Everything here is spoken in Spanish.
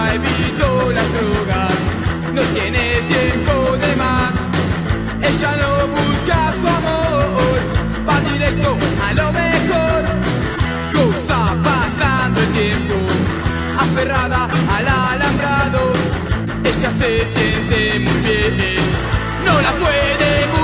ya evitó las drogas, no tiene tiempo de más. Ella no busca su amor, va directo a lo mejor. Goza pasando el tiempo, aferrada al alambrado. Ella se siente muy bien, no la puede buscar.